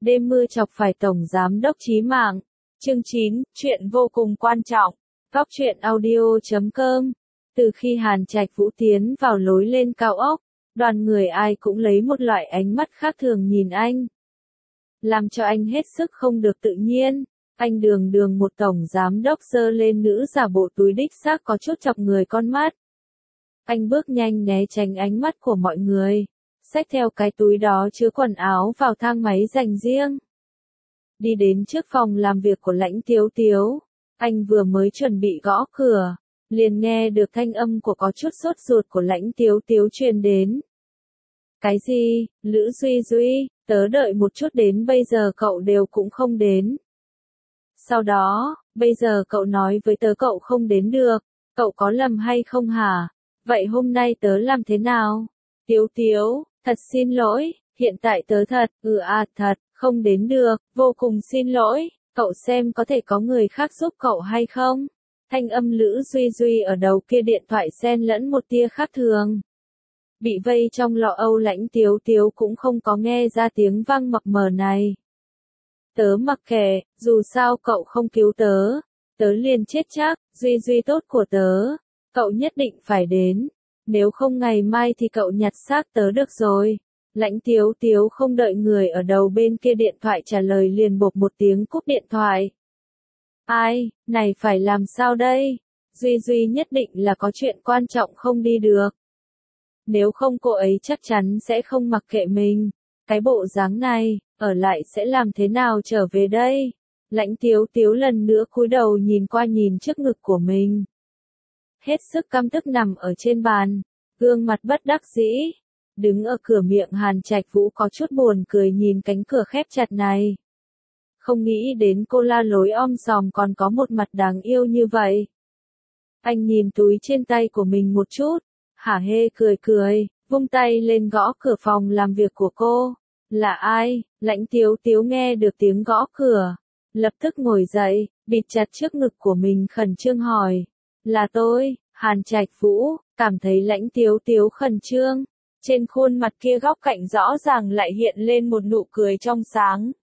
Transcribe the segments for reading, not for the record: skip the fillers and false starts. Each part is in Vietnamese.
Đêm mưa chọc phải Tổng Giám đốc chí mạng. Chương 9, chuyện vô cùng quan trọng. Góc truyện audio.com. Từ khi Hàn Trạch Vũ tiến vào lối lên cao ốc, đoàn người ai cũng lấy một loại ánh mắt khác thường nhìn anh. Làm cho anh hết sức không được tự nhiên. Anh đường một Tổng Giám đốc giơ lên nữ giả bộ túi đích xác có chút chọc người con mắt. Anh bước nhanh né tránh ánh mắt của mọi người, xách theo cái túi đó chứa quần áo vào thang máy dành riêng. Đi đến trước phòng làm việc của Lãnh Tiếu Tiếu, anh vừa mới chuẩn bị gõ cửa, liền nghe được thanh âm của có chút sốt ruột của Lãnh Tiếu Tiếu truyền đến. Cái gì, Lữ Duy Duy, tớ đợi một chút đến bây giờ cậu đều cũng không đến. Sau đó, bây giờ cậu nói với tớ cậu không đến được, cậu có lầm hay không hả? Vậy hôm nay tớ làm thế nào? Tiếu Tiếu, thật xin lỗi, hiện tại tớ thật, không đến được, vô cùng xin lỗi, cậu xem có thể có người khác giúp cậu hay không? Thanh âm Lữ Duy Duy ở đầu kia điện thoại xen lẫn một tia khác thường. Bị vây trong lọ âu Lãnh Tiếu Tiếu cũng không có nghe ra tiếng vang mập mờ này. Tớ mặc kệ, dù sao cậu không cứu tớ, tớ liền chết chắc, Duy Duy tốt của tớ, cậu nhất định phải đến, nếu không ngày mai thì cậu nhặt xác tớ được rồi. Lãnh Tiếu Tiếu không đợi người ở đầu bên kia điện thoại trả lời liền bộp một tiếng cúp điện thoại. Ai, này phải làm sao đây? Duy Duy nhất định là có chuyện quan trọng không đi được. Nếu không cô ấy chắc chắn sẽ không mặc kệ mình. Cái bộ dáng này, ở lại sẽ làm thế nào trở về đây? Lãnh Tiếu Tiếu lần nữa cúi đầu nhìn qua nhìn trước ngực của mình. Hết sức căm tức nằm ở trên bàn, gương mặt bất đắc dĩ. Đứng ở cửa miệng Hàn Trạch Vũ có chút buồn cười nhìn cánh cửa khép chặt này. Không nghĩ đến cô la lối om sòm còn có một mặt đáng yêu như vậy. Anh nhìn túi trên tay của mình một chút, hả hê cười, vung tay lên gõ cửa phòng làm việc của cô. Là ai? Lãnh Tiếu Tiếu nghe được tiếng gõ cửa, lập tức ngồi dậy, bịt chặt trước ngực của mình khẩn trương hỏi. Là tôi, Hàn Trạch Vũ, cảm thấy Lãnh Tiếu Tiếu khẩn trương. Trên khuôn mặt kia góc cạnh rõ ràng lại hiện lên một nụ cười trong sáng.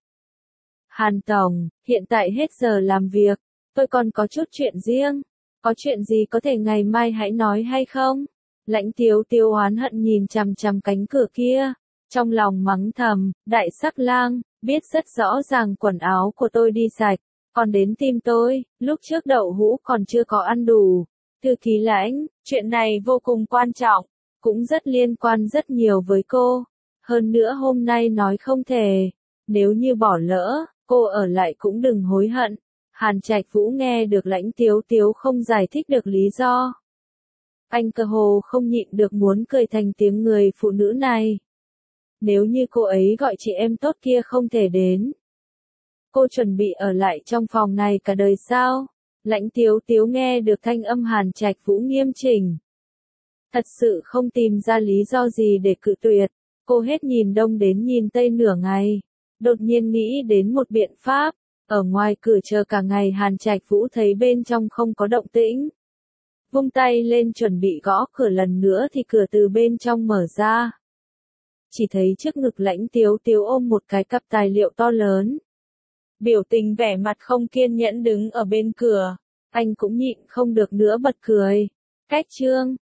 Hàn Tổng, hiện tại hết giờ làm việc, tôi còn có chút chuyện riêng. Có chuyện gì có thể ngày mai hãy nói hay không? Lãnh Tiếu Tiếu oán hận nhìn chằm chằm cánh cửa kia, trong lòng mắng thầm, đại sắc lang, biết rất rõ ràng quần áo của tôi đi sạch, còn đến tìm tôi, lúc trước đậu hũ còn chưa có ăn đủ. Thư ký Lãnh, chuyện này vô cùng quan trọng, cũng rất liên quan rất nhiều với cô. Hơn nữa hôm nay nói không thể, nếu như bỏ lỡ, cô ở lại cũng đừng hối hận. Hàn Trạch Vũ nghe được Lãnh Tiếu Tiếu không giải thích được lý do. Anh cơ hồ không nhịn được muốn cười thành tiếng người phụ nữ này. Nếu như cô ấy gọi chị em tốt kia không thể đến, cô chuẩn bị ở lại trong phòng này cả đời sao? Lãnh Tiếu Tiếu nghe được thanh âm Hàn Trạch Vũ nghiêm chỉnh. Thật sự không tìm ra lý do gì để cự tuyệt, cô hết nhìn đông đến nhìn tây nửa ngày, đột nhiên nghĩ đến một biện pháp. Ở ngoài cửa chờ cả ngày Hàn Trạch Vũ thấy bên trong không có động tĩnh. Vung tay lên chuẩn bị gõ cửa lần nữa thì cửa từ bên trong mở ra. Chỉ thấy trước ngực Lãnh Tiếu Tiếu ôm một cái cặp tài liệu to lớn. Biểu tình vẻ mặt không kiên nhẫn đứng ở bên cửa, anh cũng nhịn không được nữa bật cười. Cách trương,